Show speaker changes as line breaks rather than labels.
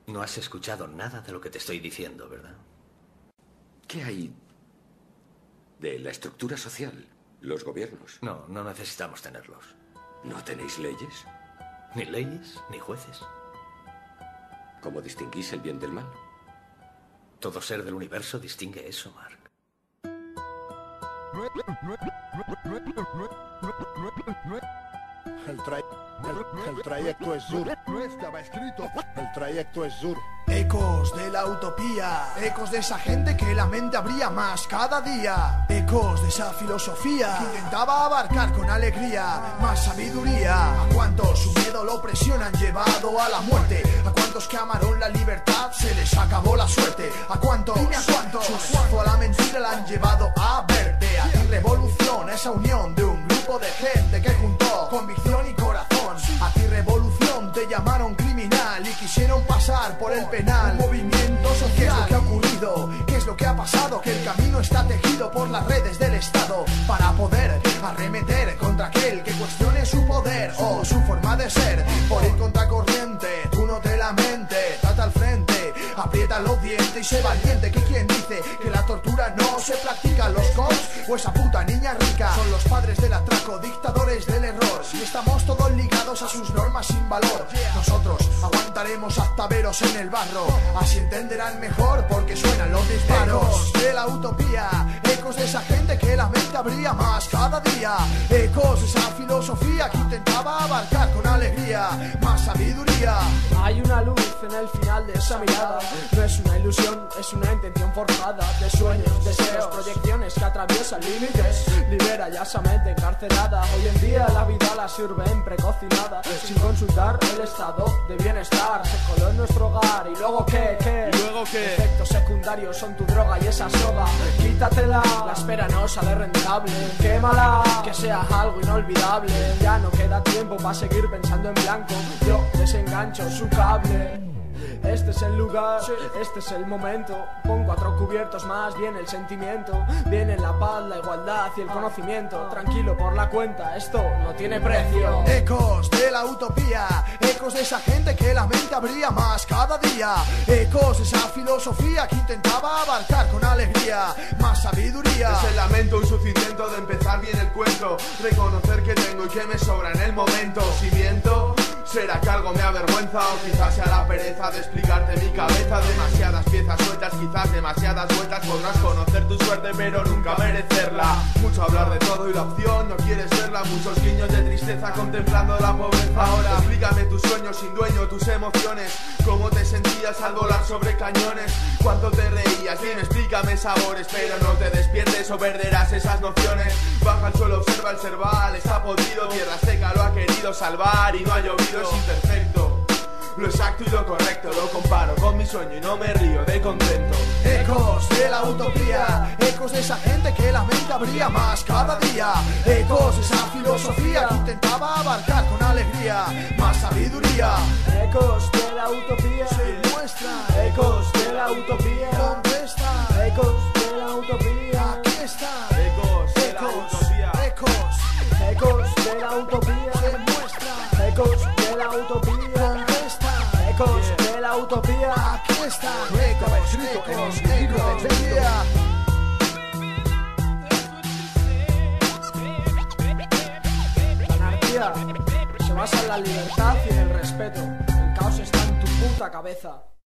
No has escuchado nada de lo que te estoy diciendo, ¿verdad?
¿Qué hay de la estructura social? Los gobiernos.
No, no necesitamos tenerlos.
¿No tenéis leyes?
Ni leyes, ni jueces.
¿Cómo distinguís el bien del mal?
Todo ser del universo distingue eso, Mark.
El trayecto es Zur. No estaba escrito. El trayecto es Zur.
Ecos de la utopía, ecos de esa gente que la mente abría más cada día. Ecos de esa filosofía que intentaba abarcar con alegría más sabiduría. A cuantos su miedo lo opresión han llevado a la muerte. A cuantos que amaron la libertad se les acabó la suerte. A cuantos, dime a cuántos, su esfuerzo a la mentira la han llevado a verte. A ti revolución, a esa unión de un grupo de gente que juntó convicción y corazón. A ti revolución te llamaron criminal y quisieron pasar por el penal. Un movimiento social. ¿Qué es lo que ha ocurrido? ¿Qué es lo que ha pasado? Que el camino está tejido por las redes del Estado para poder arremeter contra aquel que cuestione su poder o su forma de ser. Por ir contracorriente, tú no te lamentes, trata al frente, aprieta los dientes y sé valiente. Que quien dice que la tortura no se practica, los cops o esa puta niña rica son los padres del atraco, dictadores del error. Si estamos todos ligados a sus normas sin valor, nosotros aguantaremos hasta veros en el barro. Así entenderán mejor porque suenan los disparos. Ecos de la utopía, ecos de esa gente que la mente abría más cada día. Ecos de esa filosofía que intentaba abarcar con alegría más sabiduría.
Hay una luz en el final de esa mirada. No es una ilusión, es una intención forjada. De sueños, deseos, proyecciones que atraviesan límites. Libera ya esa mente encarcelada. Hoy en día la vida la sirven precocinada, sin consultar el estado de bienestar. Se coló en nuestro hogar y luego ¿qué?
¿Y luego qué?
Efectos secundarios son tu droga y esa soga. Quítatela, la espera no sale rentable. Quémala, que sea algo inolvidable. Ya no queda tiempo para seguir pensando en blanco. Yo desengancho su cable. Este es el lugar, este es el momento. Pon 4 cubiertos más, viene el sentimiento. Viene la paz, la igualdad y el conocimiento. Tranquilo por la cuenta, esto no tiene precio.
Ecos de la utopía, ecos de esa gente que la mente abría más cada día. Ecos de esa filosofía que intentaba abarcar con alegría más sabiduría.
Es el lamento, un suficiente de empezar bien el cuento. Reconocer que tengo y que me sobra en el momento. Si miento, ¿será que algo me avergüenza? O quizás sea la pereza de explicarte mi cabeza. Demasiadas piezas sueltas, quizás demasiadas vueltas. Podrás conocer tu suerte pero nunca merecerla. Mucho hablar de todo y la opción no quieres verla. Muchos guiños de tristeza contemplando la pobreza. Ahora explícame tus sueños sin dueño, tus emociones. ¿Cómo te sentías al volar sobre cañones? ¿Cuánto te reías? Bien, explícame sabores. Pero no te despiertes o perderás esas nociones. Baja al suelo, observa el cerval. Está podrido, tierra seca lo ha querido salvar y no ha llovido. Es imperfecto, lo exacto y lo correcto. Lo comparo con mi sueño y no me río de contento.
Ecos de la utopía, ecos de esa gente que la mente abría más cada día. Ecos de esa filosofía que intentaba abarcar con alegría más sabiduría.
Ecos de la utopía
Se muestra,
ecos de la utopía.
¿dónde está?
Ecos de la utopía.
Aquí está.
Ecos de la utopía.
Ecos,
Ecos de la utopía.
se muestra.
Ecos de la utopía.
¿Dónde está?
Ecos de la utopía.
Aquí está. Ecos, utopía.
La anarquía se basa en la libertad y en el respeto. El caos está en tu puta cabeza.